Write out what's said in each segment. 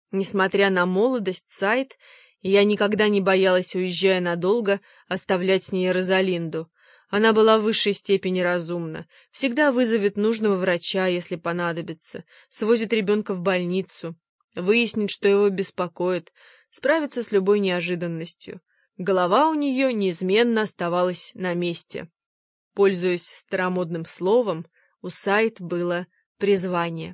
Несмотря на молодость Сайд, я никогда не боялась, уезжая надолго, оставлять с ней Розалинду. Она была в высшей степени разумна, всегда вызовет нужного врача, если понадобится, свозит ребенка в больницу, выяснит, что его беспокоит, справится с любой неожиданностью. Голова у нее неизменно оставалась на месте. Пользуясь старомодным словом, у Сайд было призвание.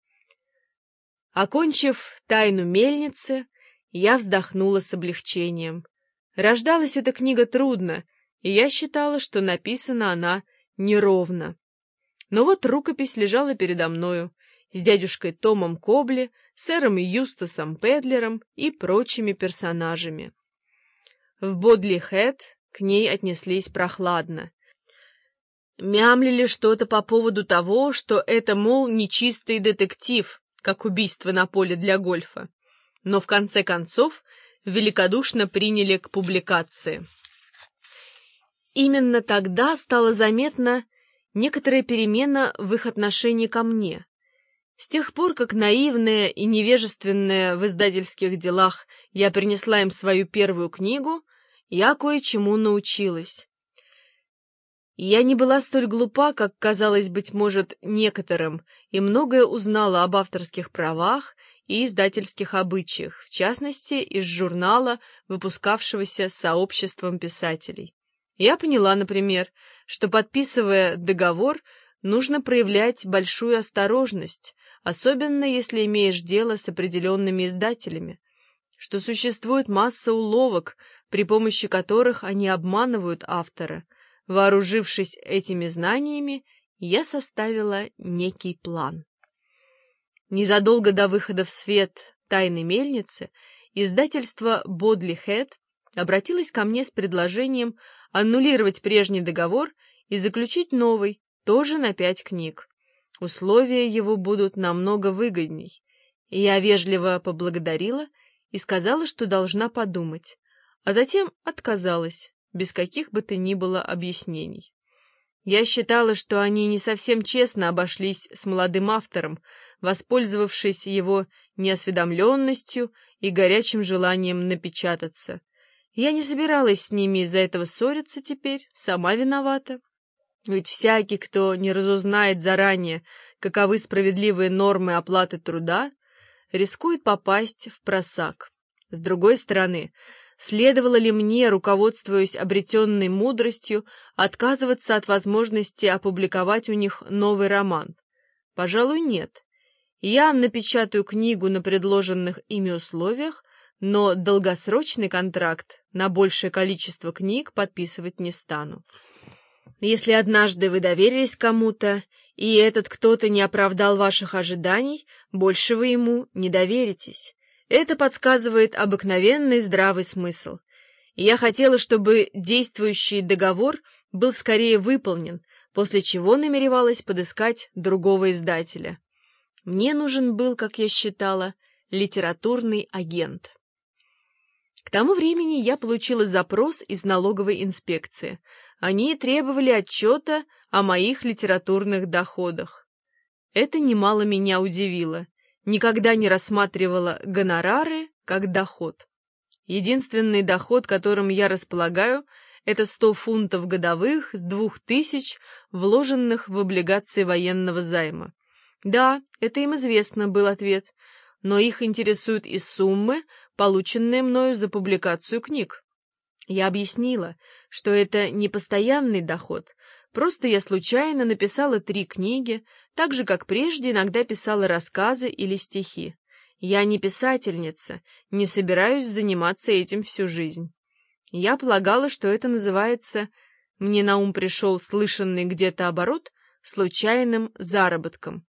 Окончив «Тайну мельницы», я вздохнула с облегчением. Рождалась эта книга трудно, и я считала, что написана она неровно. Но вот рукопись лежала передо мною, с дядюшкой Томом Кобли, сэром Юстасом Педлером и прочими персонажами. В Бодли-Хэт к ней отнеслись прохладно. Мямлили что-то по поводу того, что это, мол, нечистый детектив, как убийство на поле для гольфа. Но в конце концов великодушно приняли к публикации. Именно тогда стала заметна некоторая перемена в их отношении ко мне. С тех пор, как наивная и невежественная в издательских делах я принесла им свою первую книгу, я кое-чему научилась. Я не была столь глупа, как казалось, быть может, некоторым, и многое узнала об авторских правах и издательских обычаях, в частности, из журнала, выпускавшегося сообществом писателей. Я поняла, например, что, подписывая договор, нужно проявлять большую осторожность, особенно если имеешь дело с определенными издателями, что существует масса уловок, при помощи которых они обманывают автора. Вооружившись этими знаниями, я составила некий план. Незадолго до выхода в свет «Тайны мельницы» издательство Бодли-Хэт обратилось ко мне с предложением аннулировать прежний договор и заключить новый, тоже на 5 книг. Условия его будут намного выгодней. И я вежливо поблагодарила и сказала, что должна подумать, а затем отказалась, без каких бы то ни было объяснений. Я считала, что они не совсем честно обошлись с молодым автором, воспользовавшись его неосведомленностью и горячим желанием напечататься. Я не собиралась с ними из-за этого ссориться теперь, сама виновата. Ведь всякий, кто не разузнает заранее, каковы справедливые нормы оплаты труда, рискует попасть в просак. С другой стороны, следовало ли мне, руководствуясь обретенной мудростью, отказываться от возможности опубликовать у них новый роман? Пожалуй, нет. Я напечатаю книгу на предложенных ими условиях, но долгосрочный контракт на большее количество книг подписывать не стану. Если однажды вы доверились кому-то, и этот кто-то не оправдал ваших ожиданий, больше вы ему не доверитесь. Это подсказывает обыкновенный здравый смысл. И я хотела, чтобы действующий договор был скорее выполнен, после чего намеревалась подыскать другого издателя. Мне нужен был, как я считала, литературный агент. К тому времени я получила запрос из налоговой инспекции. Они требовали отчета о моих литературных доходах. Это немало меня удивило. Никогда не рассматривала гонорары как доход. Единственный доход, которым я располагаю, это 100 фунтов годовых с 2000, вложенных в облигации военного займа. Да, это им известно, был ответ, но их интересуют и суммы, полученные мною за публикацию книг. Я объяснила, что это не постоянный доход, просто я случайно написала 3 книги, так же, как прежде иногда писала рассказы или стихи. Я не писательница, не собираюсь заниматься этим всю жизнь. Я полагала, что это называется, мне на ум пришел слышанный где-то оборот, случайным заработком.